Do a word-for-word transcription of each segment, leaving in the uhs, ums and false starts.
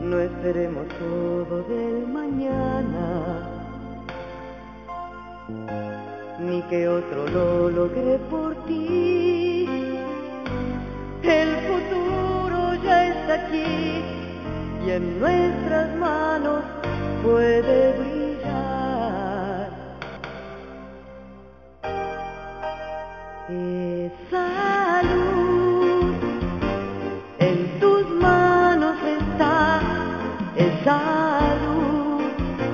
no esperemos todo del mañana, ni que otro lo logre por ti. El futuro ya está aquí y en nuestras manos puede brillar. Esa luz en tus manos está, esa luz.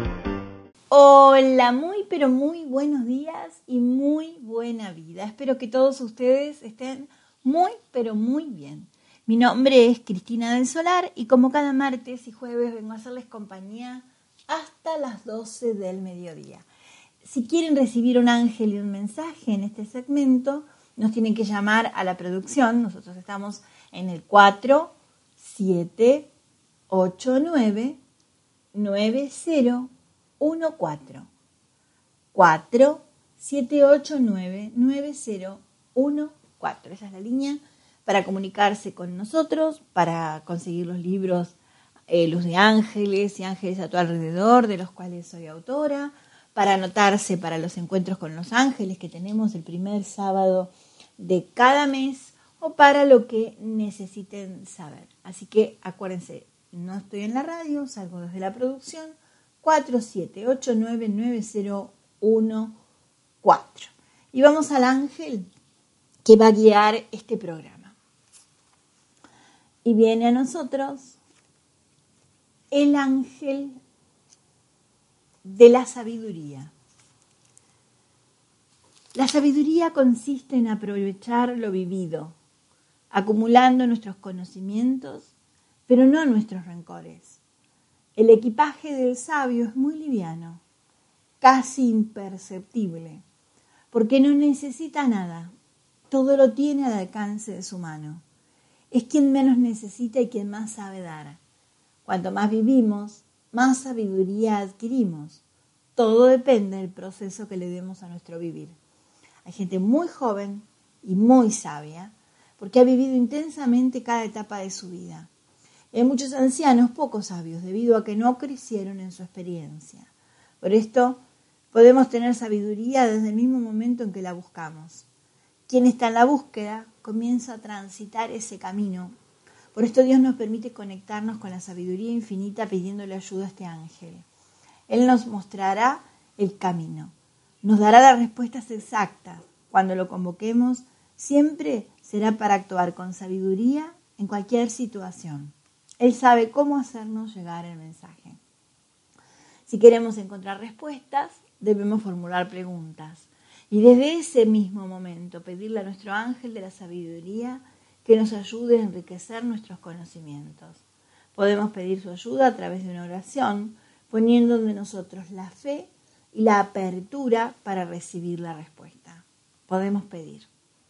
Hola, muy pero muy buenos días y muy buena vida. Espero que todos ustedes estén muy pero muy bien. Mi nombre es Cristina del Solar y como cada martes y jueves vengo a hacerles compañía hasta las doce del mediodía. Si quieren recibir un ángel y un mensaje en este segmento, nos tienen que llamar a la producción. Nosotros estamos en el cuatro siete ocho nueve nueve cero uno cuatro. cuatro siete ocho nueve nueve cero uno cuatro. Esa es la línea para comunicarse con nosotros, para conseguir los libros eh, Luz de Ángeles y Ángeles a tu alrededor, de los cuales soy autora, para anotarse para los encuentros con los ángeles que tenemos el primer sábado de cada mes o para lo que necesiten saber. Así que acuérdense, no estoy en la radio, salgo desde la producción, cuatro siete ocho nueve nueve cero uno cuatro. Y vamos al ángel que va a guiar este programa. Y viene a nosotros el ángel de la sabiduría. La sabiduría consiste en aprovechar lo vivido, acumulando nuestros conocimientos, pero no nuestros rencores. El equipaje del sabio es muy liviano, casi imperceptible, porque no necesita nada, todo lo tiene al alcance de su mano. Es quien menos necesita y quien más sabe dar. Cuanto más vivimos, más sabiduría adquirimos. Todo depende del proceso que le demos a nuestro vivir. Hay gente muy joven y muy sabia, porque ha vivido intensamente cada etapa de su vida. Y hay muchos ancianos poco sabios, debido a que no crecieron en su experiencia. Por esto, podemos tener sabiduría desde el mismo momento en que la buscamos. Quien está en la búsqueda comienza a transitar ese camino. Por esto Dios nos permite conectarnos con la sabiduría infinita pidiéndole ayuda a este ángel. Él nos mostrará el camino, nos dará las respuestas exactas. Cuando lo convoquemos, siempre será para actuar con sabiduría en cualquier situación. Él sabe cómo hacernos llegar el mensaje. Si queremos encontrar respuestas, debemos formular preguntas. Y desde ese mismo momento pedirle a nuestro ángel de la sabiduría que nos ayude a enriquecer nuestros conocimientos. Podemos pedir su ayuda a través de una oración, poniendo de nosotros la fe y la apertura para recibir la respuesta. Podemos pedir: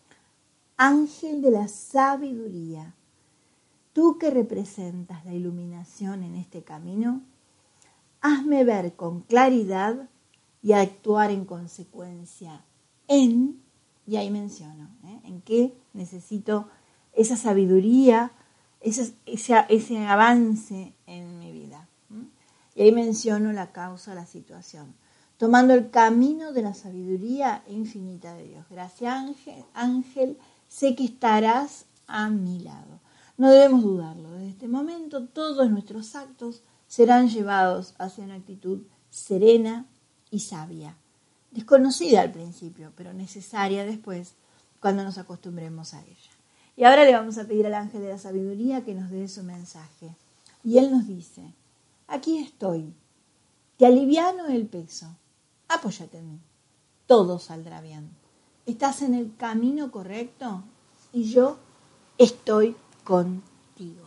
Ángel de la sabiduría, tú que representas la iluminación en este camino, hazme ver con claridad y actuar en consecuencia en, y ahí menciono, ¿eh? en qué necesito esa sabiduría, ese, ese, ese avance en mi vida. ¿eh? Y ahí menciono la causa, la situación, tomando el camino de la sabiduría infinita de Dios. Gracias, ángel, ángel, sé que estarás a mi lado. No debemos dudarlo. Desde este momento todos nuestros actos serán llevados hacia una actitud serena y sabia. Desconocida al principio, pero necesaria después cuando nos acostumbremos a ella. Y ahora le vamos a pedir al ángel de la sabiduría que nos dé su mensaje. Y él nos dice: aquí estoy, te aliviano el peso, apóyate en mí, todo saldrá bien. Estás en el camino correcto y yo estoy contigo.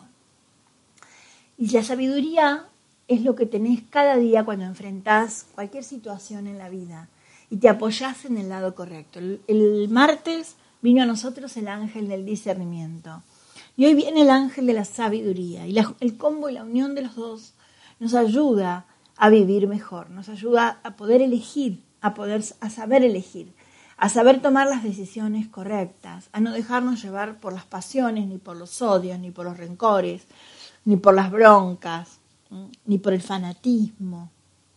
Y la sabiduría es lo que tenés cada día cuando enfrentás cualquier situación en la vida y te apoyás en el lado correcto. El, el martes vino a nosotros el ángel del discernimiento y hoy viene el ángel de la sabiduría. Y la, el combo y la unión de los dos nos ayuda a vivir mejor, nos ayuda a poder elegir, a, poder, a saber elegir, a saber tomar las decisiones correctas, a no dejarnos llevar por las pasiones, ni por los odios, ni por los rencores, ni por las broncas, ni por el fanatismo.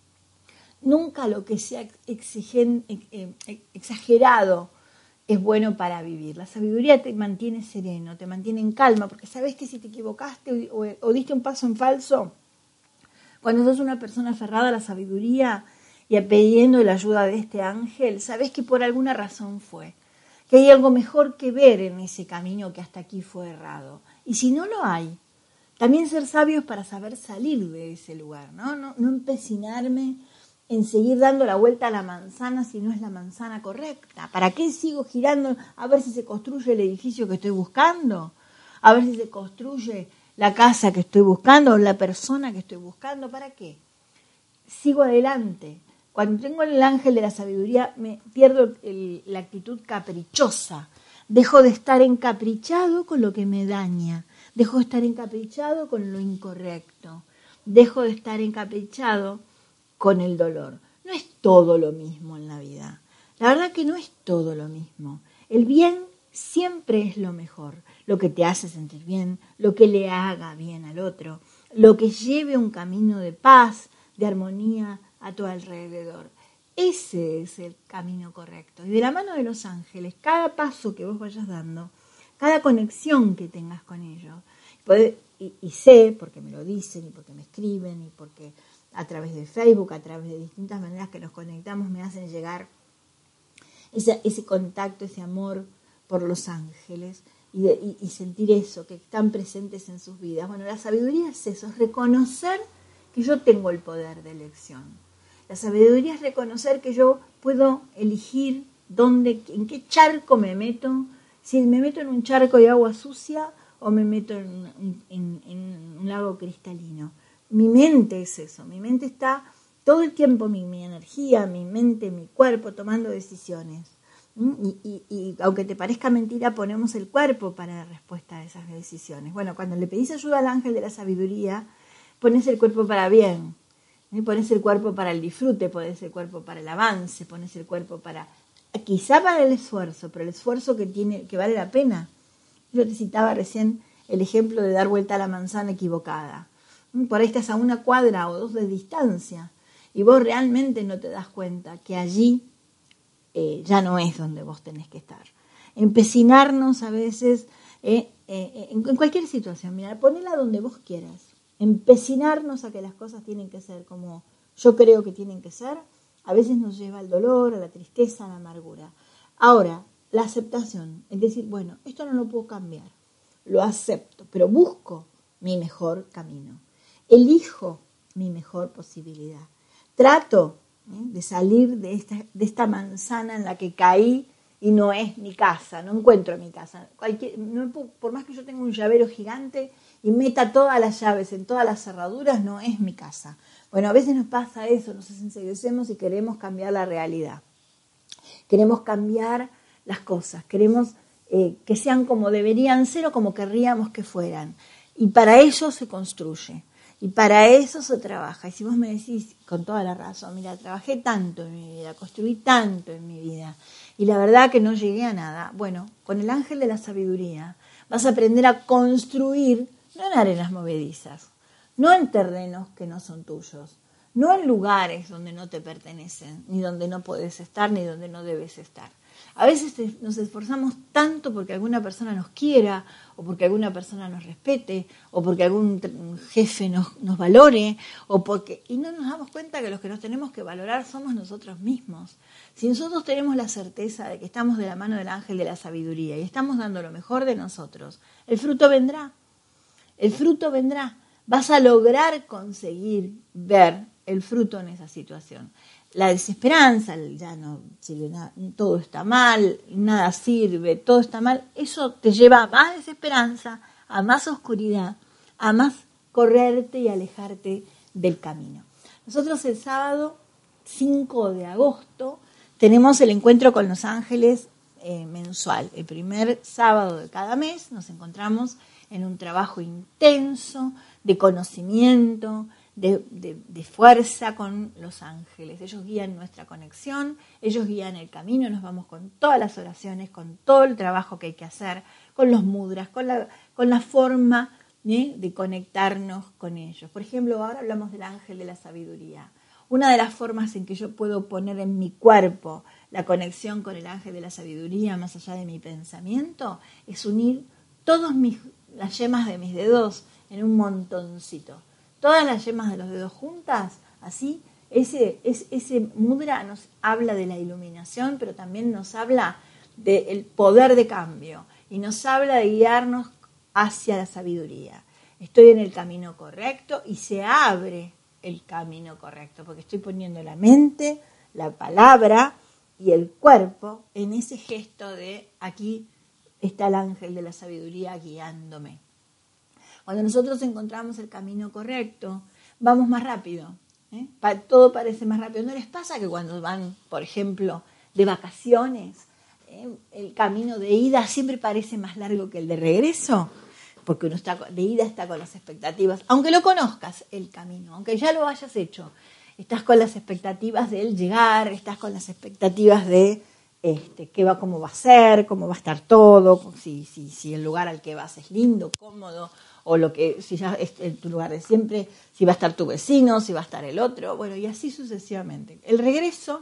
Nunca lo que sea exigen, eh, eh, exagerado es bueno para vivir. La sabiduría te mantiene sereno, te mantiene en calma, porque sabes que si te equivocaste o, o, o diste un paso en falso, cuando sos una persona aferrada a la sabiduría y pidiendo la ayuda de este ángel, sabes que por alguna razón fue, que hay algo mejor que ver en ese camino que hasta aquí fue errado. Y si no lo hay, también ser sabios para saber salir de ese lugar, ¿no? No, no empecinarme en seguir dando la vuelta a la manzana si no es la manzana correcta. ¿Para qué sigo girando a ver si se construye el edificio que estoy buscando? A ver si se construye la casa que estoy buscando o la persona que estoy buscando. ¿Para qué? Sigo adelante. Cuando tengo el ángel de la sabiduría me pierdo el, la actitud caprichosa. Dejo de estar encaprichado con lo que me daña. Dejo de estar encaprichado con lo incorrecto. Dejo de estar encaprichado con el dolor. No es todo lo mismo en la vida. La verdad que no es todo lo mismo. El bien siempre es lo mejor. Lo que te hace sentir bien, lo que le haga bien al otro, lo que lleve un camino de paz, de armonía a tu alrededor. Ese es el camino correcto. Y de la mano de los ángeles, cada paso que vos vayas dando, cada conexión que tengas con ellos, y, y sé, porque me lo dicen, y porque me escriben, y porque a través de Facebook, a través de distintas maneras que nos conectamos, me hacen llegar ese, ese contacto, ese amor por los ángeles, y, de, y, y sentir eso, que están presentes en sus vidas. Bueno, la sabiduría es eso, es reconocer que yo tengo el poder de elección. La sabiduría es reconocer que yo puedo elegir dónde, en qué charco me meto, si me meto en un charco de agua sucia o me meto en, en, en un lago cristalino. Mi mente es eso, mi mente está todo el tiempo, mi, mi energía, mi mente, mi cuerpo tomando decisiones. Y, y, y aunque te parezca mentira, ponemos el cuerpo para la respuesta a esas decisiones. Bueno, cuando le pedís ayuda al ángel de la sabiduría, pones el cuerpo para bien, ¿eh? Pones el cuerpo para el disfrute, pones el cuerpo para el avance, pones el cuerpo para, quizá para el esfuerzo, pero el esfuerzo que tiene, que vale la pena. Yo te citaba recién el ejemplo de dar vuelta a la manzana equivocada. Por ahí estás a una cuadra o dos de distancia y vos realmente no te das cuenta que allí eh, ya no es donde vos tenés que estar. Empecinarnos a veces eh, eh, en, en cualquier situación, mira, ponela donde vos quieras. Empecinarnos a que las cosas tienen que ser como yo creo que tienen que ser, a veces nos lleva al dolor, a la tristeza, a la amargura. Ahora, la aceptación, es decir, bueno, esto no lo puedo cambiar, lo acepto, pero busco mi mejor camino. Elijo mi mejor posibilidad. Trato ¿eh? de salir de esta, de esta manzana en la que caí y no es mi casa, no encuentro mi casa. Cualquier, no, por más que yo tenga un llavero gigante y meta todas las llaves en todas las cerraduras, no es mi casa. Bueno, a veces nos pasa eso, nos enseguecemos y queremos cambiar la realidad. Queremos cambiar las cosas, queremos eh, que sean como deberían ser o como querríamos que fueran. Y para ello se construye. Y para eso se trabaja. Y si vos me decís con toda la razón, mira, trabajé tanto en mi vida, construí tanto en mi vida, y la verdad que no llegué a nada. Bueno, con el ángel de la sabiduría vas a aprender a construir, no en arenas movedizas, no en terrenos que no son tuyos, no en lugares donde no te pertenecen, ni donde no podés estar, ni donde no debes estar. A veces nos esforzamos tanto porque alguna persona nos quiera, o porque alguna persona nos respete, o porque algún jefe nos, nos valore, o porque y no nos damos cuenta que los que nos tenemos que valorar somos nosotros mismos. Si nosotros tenemos la certeza de que estamos de la mano del ángel de la sabiduría y estamos dando lo mejor de nosotros, el fruto vendrá. El fruto vendrá. Vas a lograr conseguir ver el fruto en esa situación. La desesperanza, ya no sirve nada, todo está mal, nada sirve, todo está mal, eso te lleva a más desesperanza, a más oscuridad, a más correrte y alejarte del camino. Nosotros el sábado cinco de agosto tenemos el encuentro con los ángeles eh, mensual. El primer sábado de cada mes nos encontramos en un trabajo intenso de conocimiento, De, de, de fuerza con los ángeles. Ellos guían nuestra conexión, ellos guían el camino, nos vamos con todas las oraciones, con todo el trabajo que hay que hacer, con los mudras, con la, con la forma ¿eh? de conectarnos con ellos. Por ejemplo, ahora hablamos del ángel de la sabiduría. Una de las formas en que yo puedo poner en mi cuerpo la conexión con el ángel de la sabiduría, más allá de mi pensamiento, es unir todas las yemas de mis dedos en un montoncito. Todas las yemas de los dedos juntas, así, ese, ese, ese mudra nos habla de la iluminación, pero también nos habla del poder de cambio y nos habla de guiarnos hacia la sabiduría. Estoy en el camino correcto y se abre el camino correcto, porque estoy poniendo la mente, la palabra y el cuerpo en ese gesto de aquí está el ángel de la sabiduría guiándome. Cuando nosotros encontramos el camino correcto, vamos más rápido, ¿eh? Todo parece más rápido. ¿No les pasa que cuando van, por ejemplo, de vacaciones, ¿eh? el camino de ida siempre parece más largo que el de regreso? Porque uno está de ida está con las expectativas, aunque lo conozcas el camino, aunque ya lo hayas hecho, estás con las expectativas de él llegar, estás con las expectativas de este, qué va, cómo va a ser, cómo va a estar todo, si, si, si el lugar al que vas es lindo, cómodo, o lo que si ya es en tu lugar de siempre, si va a estar tu vecino, si va a estar el otro, bueno, y así sucesivamente. El regreso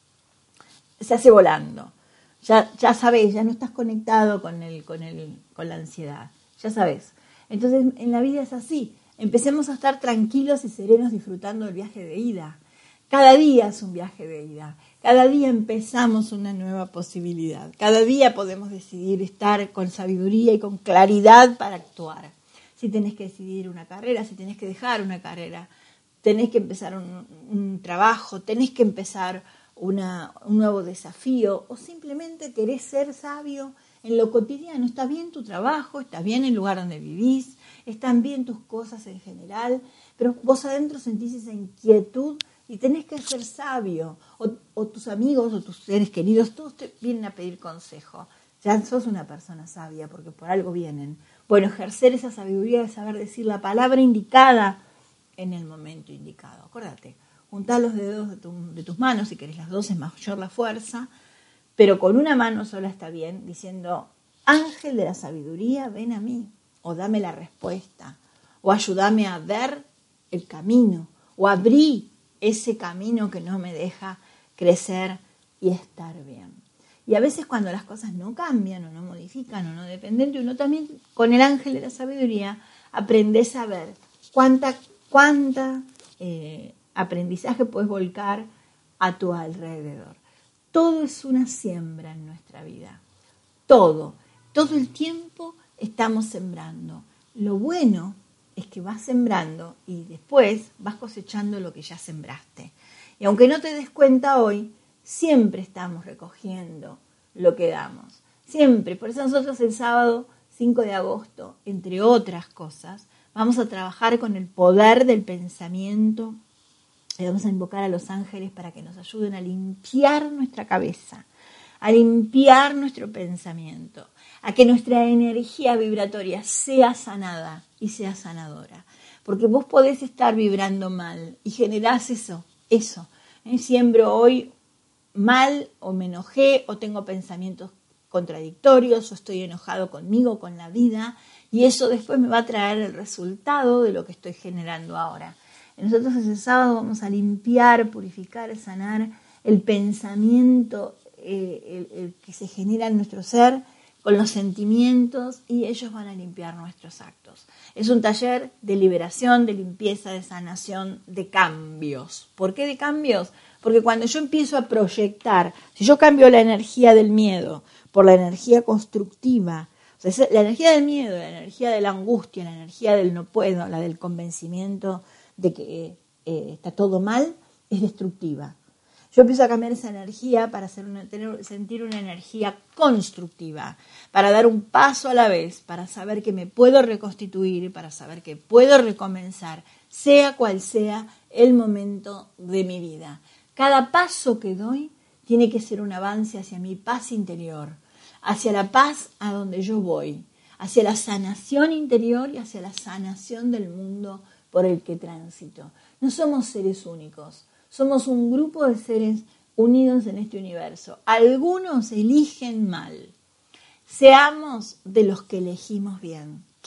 se hace volando, ya, ya sabes, ya no estás conectado con el, con el, con la ansiedad. Ya sabes. Entonces, en la vida es así. Empecemos a estar tranquilos y serenos disfrutando del viaje de ida. Cada día es un viaje de ida. Cada día empezamos una nueva posibilidad. Cada día podemos decidir estar con sabiduría y con claridad para actuar. Si tenés que decidir una carrera, si tenés que dejar una carrera, tenés que empezar un, un trabajo, tenés que empezar una, un nuevo desafío, o simplemente querés ser sabio en lo cotidiano. Está bien tu trabajo, está bien el lugar donde vivís, están bien tus cosas en general, pero vos adentro sentís esa inquietud y tenés que ser sabio. O, o tus amigos o tus seres queridos, todos te vienen a pedir consejo. Ya sos una persona sabia porque por algo vienen. Bueno, ejercer esa sabiduría de saber decir la palabra indicada en el momento indicado. Acuérdate, juntá los dedos de, tu, de tus manos, si querés las dos es mayor la fuerza, pero con una mano sola está bien, diciendo, ángel de la sabiduría, ven a mí, o dame la respuesta, o ayúdame a ver el camino, o abrí ese camino que no me deja crecer y estar bien. Y a veces cuando las cosas no cambian, o no modifican, o no dependen de uno, también con el ángel de la sabiduría aprendes a ver cuánta, cuánta eh, aprendizaje puedes volcar a tu alrededor. Todo es una siembra en nuestra vida. Todo. Todo el tiempo estamos sembrando. Lo bueno es que vas sembrando y después vas cosechando lo que ya sembraste. Y aunque no te des cuenta hoy, siempre estamos recogiendo lo que damos. Siempre. Por eso nosotros el sábado cinco de agosto, entre otras cosas, vamos a trabajar con el poder del pensamiento. Le vamos a invocar a los ángeles para que nos ayuden a limpiar nuestra cabeza, a limpiar nuestro pensamiento, a que nuestra energía vibratoria sea sanada y sea sanadora. Porque vos podés estar vibrando mal y generás eso, eso. ¿Eh? Siembro hoy mal o me enojé o tengo pensamientos contradictorios o estoy enojado conmigo, con la vida, y eso después me va a traer el resultado de lo que estoy generando ahora. Nosotros ese sábado vamos a limpiar, purificar, sanar el pensamiento eh, el, el que se genera en nuestro ser con los sentimientos y ellos van a limpiar nuestros actos. Es un taller de liberación, de limpieza, de sanación, de cambios. ¿Por qué de cambios? Porque cuando yo empiezo a proyectar, si yo cambio la energía del miedo por la energía constructiva, o sea, la energía del miedo, la energía de la angustia, la energía del no puedo, la del convencimiento de que eh, está todo mal, es destructiva. Yo empiezo a cambiar esa energía para hacer una, tener, sentir una energía constructiva, para dar un paso a la vez, para saber que me puedo reconstituir, para saber que puedo recomenzar, sea cual sea el momento de mi vida. Cada paso que doy tiene que ser un avance hacia mi paz interior, hacia la paz a donde yo voy, hacia la sanación interior y hacia la sanación del mundo por el que transito. No somos seres únicos, somos un grupo de seres unidos en este universo. Algunos eligen mal. Seamos de los que elegimos bien.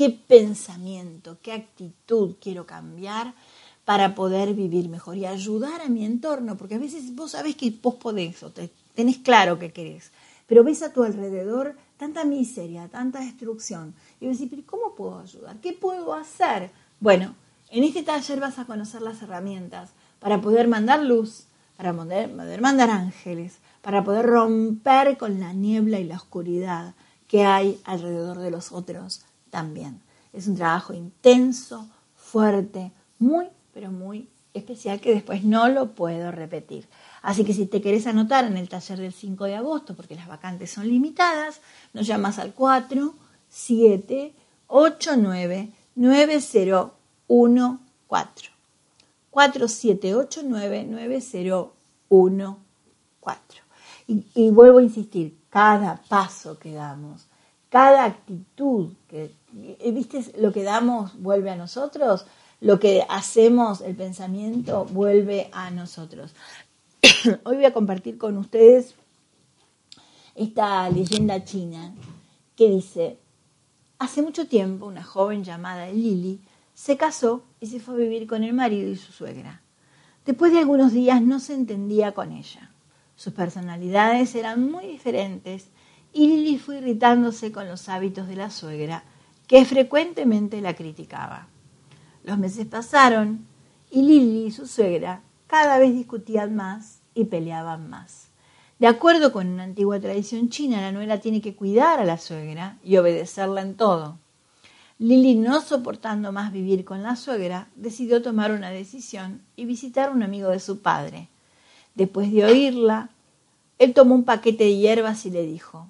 qué pensamiento, qué actitud quiero cambiar para poder vivir mejor y ayudar a mi entorno, porque a veces vos sabés que vos podés o te, tenés claro que querés, pero ves a tu alrededor tanta miseria, tanta destrucción, y vos decís, pero ¿cómo puedo ayudar? ¿Qué puedo hacer? Bueno, en este taller vas a conocer las herramientas para poder mandar luz, para poder, poder mandar ángeles, para poder romper con la niebla y la oscuridad que hay alrededor de los otros también. Es un trabajo intenso, fuerte, muy, pero muy especial que después no lo puedo repetir. Así que si te querés anotar en el taller del cinco de agosto, porque las vacantes son limitadas, nos llamas al cuatro siete ocho nueve nueve cero uno cuatro. cuatro siete ocho nueve nueve cero uno cuatro. Y, y vuelvo a insistir, cada paso que damos, cada actitud que, ¿viste? Lo que damos vuelve a nosotros, lo que hacemos, el pensamiento, vuelve a nosotros. Hoy voy a compartir con ustedes esta leyenda china que dice, hace mucho tiempo una joven llamada Lili se casó y se fue a vivir con el marido y su suegra. Después de algunos días no se entendía con ella. Sus personalidades eran muy diferentes y Lili fue irritándose con los hábitos de la suegra, que frecuentemente la criticaba. Los meses pasaron y Lili y su suegra cada vez discutían más y peleaban más. De acuerdo con una antigua tradición china, la nuera tiene que cuidar a la suegra y obedecerla en todo. Lili, no soportando más vivir con la suegra, decidió tomar una decisión y visitar a un amigo de su padre. Después de oírla, él tomó un paquete de hierbas y le dijo,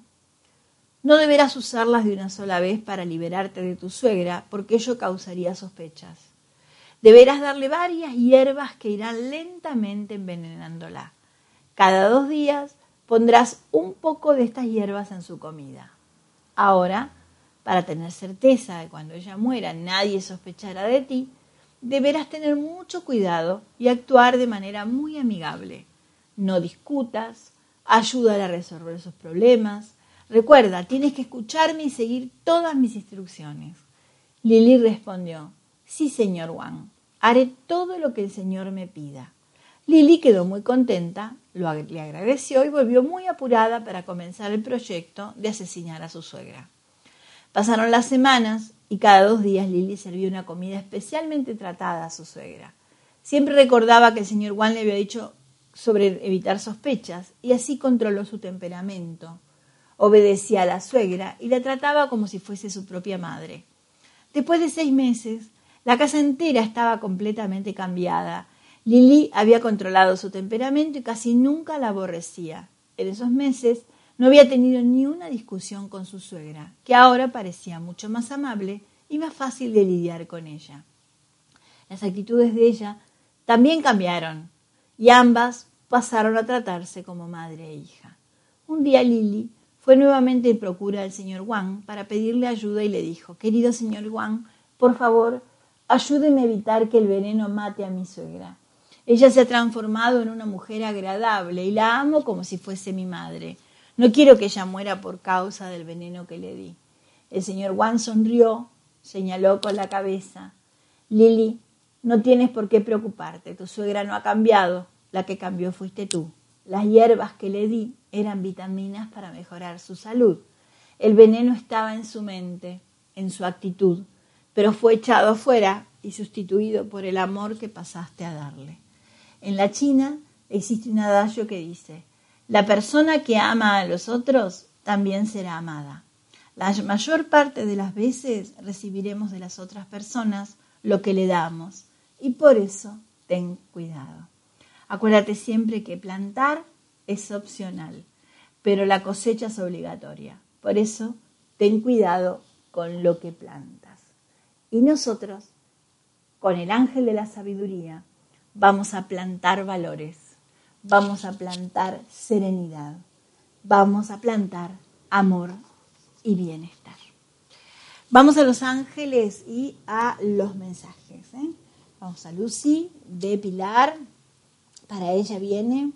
no deberás usarlas de una sola vez para liberarte de tu suegra, porque ello causaría sospechas. Deberás darle varias hierbas que irán lentamente envenenándola. Cada dos días pondrás un poco de estas hierbas en su comida. Ahora, para tener certeza de cuando ella muera nadie sospechará de ti, deberás tener mucho cuidado y actuar de manera muy amigable. No discutas, ayúdala a resolver sus problemas. Recuerda, tienes que escucharme y seguir todas mis instrucciones. Lili respondió, sí, señor Wang, haré todo lo que el señor me pida. Lili quedó muy contenta, lo, le agradeció y volvió muy apurada para comenzar el proyecto de asesinar a su suegra. Pasaron las semanas y cada dos días Lili servía una comida especialmente tratada a su suegra. Siempre recordaba que el señor Wang le había dicho sobre evitar sospechas y así controló su temperamento. Obedecía a la suegra y la trataba como si fuese su propia madre. Después de seis meses, la casa entera estaba completamente cambiada. Lili había controlado su temperamento y casi nunca la aborrecía. En esos meses no había tenido ni una discusión con su suegra, que ahora parecía mucho más amable y más fácil de lidiar con ella. Las actitudes de ella también cambiaron y ambas pasaron a tratarse como madre e hija. Un día Lili fue nuevamente en procura del señor Wang para pedirle ayuda y le dijo, querido señor Wang, por favor, ayúdeme a evitar que el veneno mate a mi suegra. Ella se ha transformado en una mujer agradable y la amo como si fuese mi madre. No quiero que ella muera por causa del veneno que le di. El señor Wang sonrió, señaló con la cabeza. Lili, no tienes por qué preocuparte. Tu suegra no ha cambiado. La que cambió fuiste tú. Las hierbas que le di eran vitaminas para mejorar su salud. El veneno estaba en su mente, en su actitud, pero fue echado afuera y sustituido por el amor que pasaste a darle. En la China existe un adagio que dice, la persona que ama a los otros también será amada. La mayor parte de las veces recibiremos de las otras personas lo que le damos y por eso ten cuidado. Acuérdate siempre que plantar es opcional, pero la cosecha es obligatoria. Por eso ten cuidado con lo que plantas. Y nosotros, con el ángel de la sabiduría, vamos a plantar valores, vamos a plantar serenidad, vamos a plantar amor y bienestar. Vamos a los ángeles y a los mensajes. ¿eh? Vamos a Lucy de Pilar. Para ella viene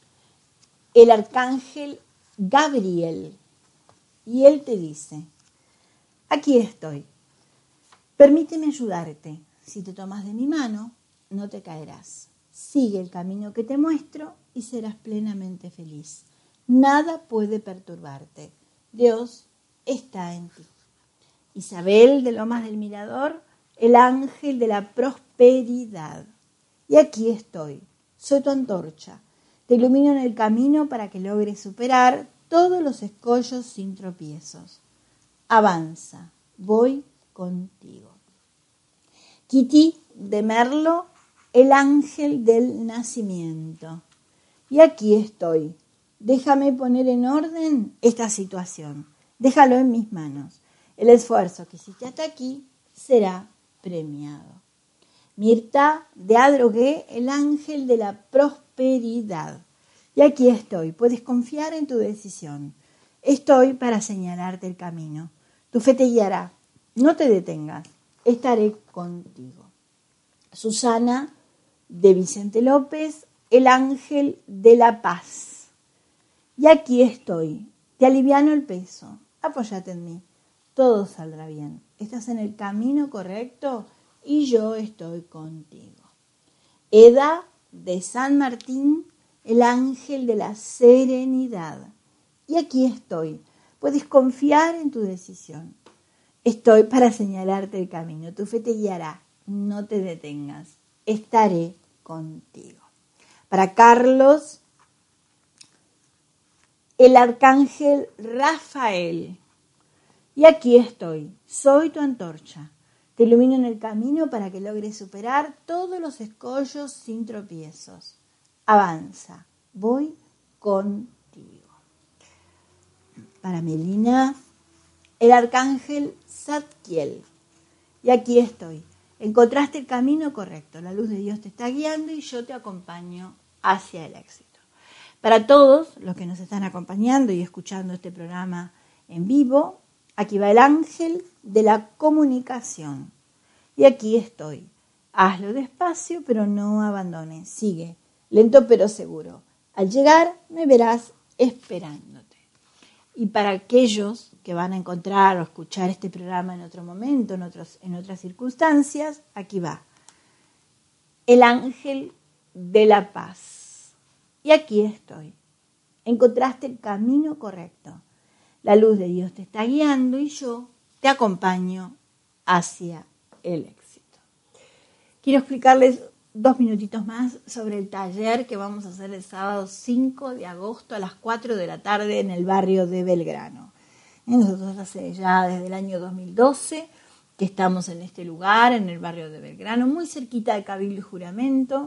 el arcángel Gabriel y él te dice, aquí estoy. Permíteme ayudarte. Si te tomas de mi mano, no te caerás. Sigue el camino que te muestro y serás plenamente feliz. Nada puede perturbarte. Dios está en ti. Isabel de Lomas del Mirador, el ángel de la prosperidad. Y aquí estoy. Soy tu antorcha. Te ilumino en el camino para que logres superar todos los escollos sin tropiezos. Avanza. Voy contigo. Kitty de Merlo, el ángel del nacimiento. Y aquí estoy. Déjame poner en orden esta situación. Déjalo en mis manos. El esfuerzo que hiciste hasta aquí será premiado. Mirta de Adrogué, el ángel de la prosperidad. Y aquí estoy. Puedes confiar en tu decisión. Estoy para señalarte el camino. Tu fe te guiará. No te detengas. Estaré contigo. Susana de Vicente López, el ángel de la paz. Y aquí estoy. Te aliviano el peso. Apóyate en mí. Todo saldrá bien. Estás en el camino correcto y yo estoy contigo. Eda de San Martín, el ángel de la serenidad. Y aquí estoy. Puedes confiar en tu decisión. Estoy para señalarte el camino. Tu fe te guiará. No te detengas. Estaré contigo. Para Carlos, el arcángel Rafael. Y aquí estoy. Soy tu antorcha. Te ilumino en el camino para que logres superar todos los escollos sin tropiezos. Avanza. Voy contigo. Para Melina, el arcángel Zadkiel. Y aquí estoy. Encontraste el camino correcto. La luz de Dios te está guiando y yo te acompaño hacia el éxito. Para todos los que nos están acompañando y escuchando este programa en vivo, aquí va el ángel de la comunicación. Y aquí estoy. Hazlo despacio, pero no abandones. Sigue, lento pero seguro. Al llegar me verás esperándote. Y para aquellos que van a encontrar o escuchar este programa en otro momento, en, otros, en otras circunstancias, aquí va. El ángel de la paz. Y aquí estoy. Encontraste el camino correcto. La luz de Dios te está guiando y yo te acompaño hacia el éxito. Quiero explicarles dos minutitos más sobre el taller que vamos a hacer el sábado cinco de agosto a las cuatro de la tarde en el barrio de Belgrano. Nosotros hace ya desde el año dos mil doce que estamos en este lugar, en el barrio de Belgrano, muy cerquita de Cabildo y Juramento,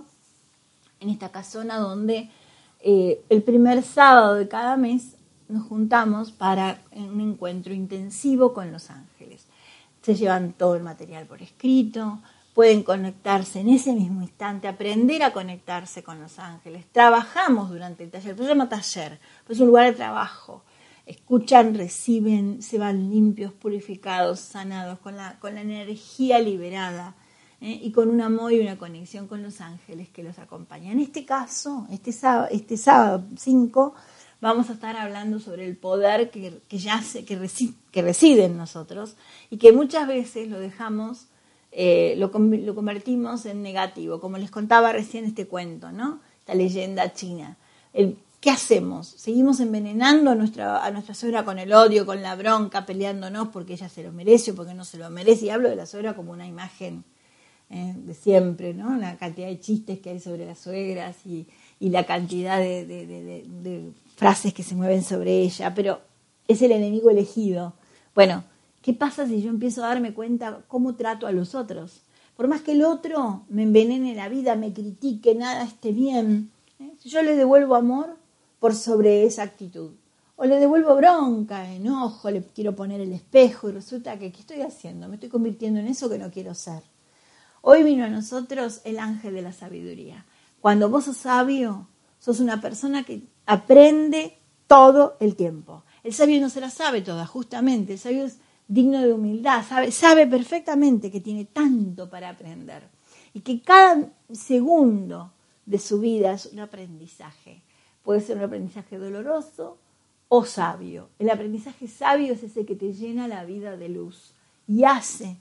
en esta casona donde eh, el primer sábado de cada mes nos juntamos para un encuentro intensivo con los ángeles. Se llevan todo el material por escrito, pueden conectarse en ese mismo instante, aprender a conectarse con los ángeles. Trabajamos durante el taller, pero se llama taller, pues es un lugar de trabajo. Escuchan, reciben, se van limpios, purificados, sanados, con la, con la energía liberada ¿eh? y con un amor y una conexión con los ángeles que los acompañan. En este caso, este sábado, este sábado cinco, vamos a estar hablando sobre el poder que, que, yace, que, reside, que reside en nosotros y que muchas veces lo dejamos, eh, lo, lo convertimos en negativo, como les contaba recién este cuento, ¿no? Esta leyenda china. El, ¿Qué hacemos? ¿Seguimos envenenando a nuestra, a nuestra suegra con el odio, con la bronca, peleándonos porque ella se lo merece o porque no se lo merece? Y hablo de la suegra como una imagen eh, de siempre, ¿no? La cantidad de chistes que hay sobre las suegras y, y la cantidad de, de, de, de, de frases que se mueven sobre ella, pero es el enemigo elegido. Bueno, ¿qué pasa si yo empiezo a darme cuenta cómo trato a los otros? Por más que el otro me envenene la vida, me critique, nada esté bien, ¿eh? Si yo le devuelvo amor por sobre esa actitud, o le devuelvo bronca, enojo, le quiero poner el espejo y resulta que ¿qué estoy haciendo? Me estoy convirtiendo en eso que no quiero ser. Hoy vino a nosotros el ángel de la sabiduría. Cuando vos sos sabio, sos una persona que aprende todo el tiempo. El sabio no se la sabe toda, justamente. El sabio es digno de humildad, sabe, sabe perfectamente que tiene tanto para aprender y que cada segundo de su vida es un aprendizaje. Puede ser un aprendizaje doloroso o sabio. El aprendizaje sabio es ese que te llena la vida de luz y hace que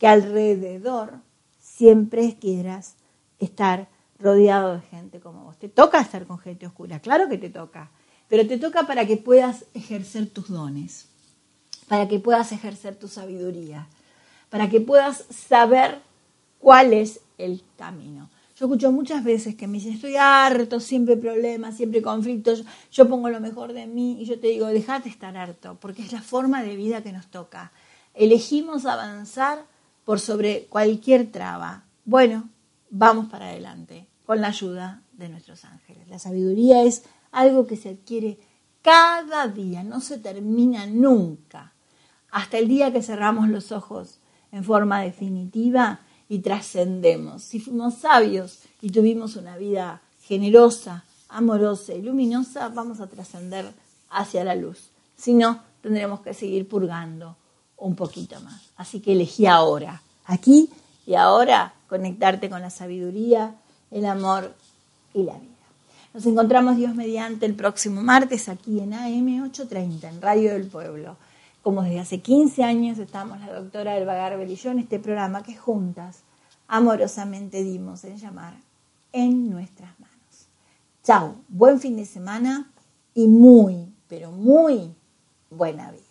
que alrededor siempre quieras estar rodeado de gente como vos. Te toca estar con gente oscura, claro que te toca, pero te toca para que puedas ejercer tus dones, para que puedas ejercer tu sabiduría, para que puedas saber cuál es el camino. Yo escucho muchas veces que me dicen, estoy harto, siempre problemas, siempre conflictos, yo pongo lo mejor de mí, y yo te digo, dejate estar harto, porque es la forma de vida que nos toca. Elegimos avanzar por sobre cualquier traba. Bueno, vamos para adelante, con la ayuda de nuestros ángeles. La sabiduría es algo que se adquiere cada día, no se termina nunca. Hasta el día que cerramos los ojos en forma definitiva y trascendemos. Si fuimos sabios y tuvimos una vida generosa, amorosa y luminosa, vamos a trascender hacia la luz. Si no, tendremos que seguir purgando un poquito más. Así que elegí ahora, aquí y ahora, conectarte con la sabiduría, el amor y la vida. Nos encontramos, Dios mediante, el próximo martes aquí en A M ochocientos treinta, en Radio del Pueblo. Como desde hace quince años estamos la doctora Elba Garbel y yo en este programa que juntas amorosamente dimos en llamar En Nuestras Manos. Chao, buen fin de semana y muy, pero muy buena vida.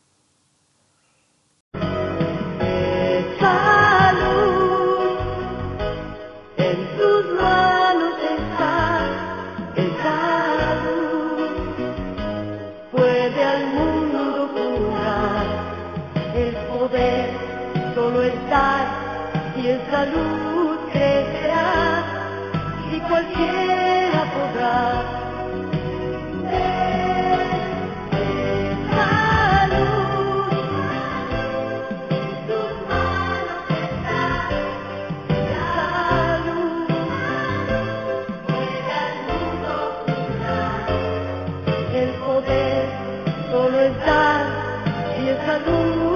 Salud, en tus manos está esa luz, puede al mundo curar, el poder solo está y esa luz crecerá y cualquiera podrá. Solo estar y esa luz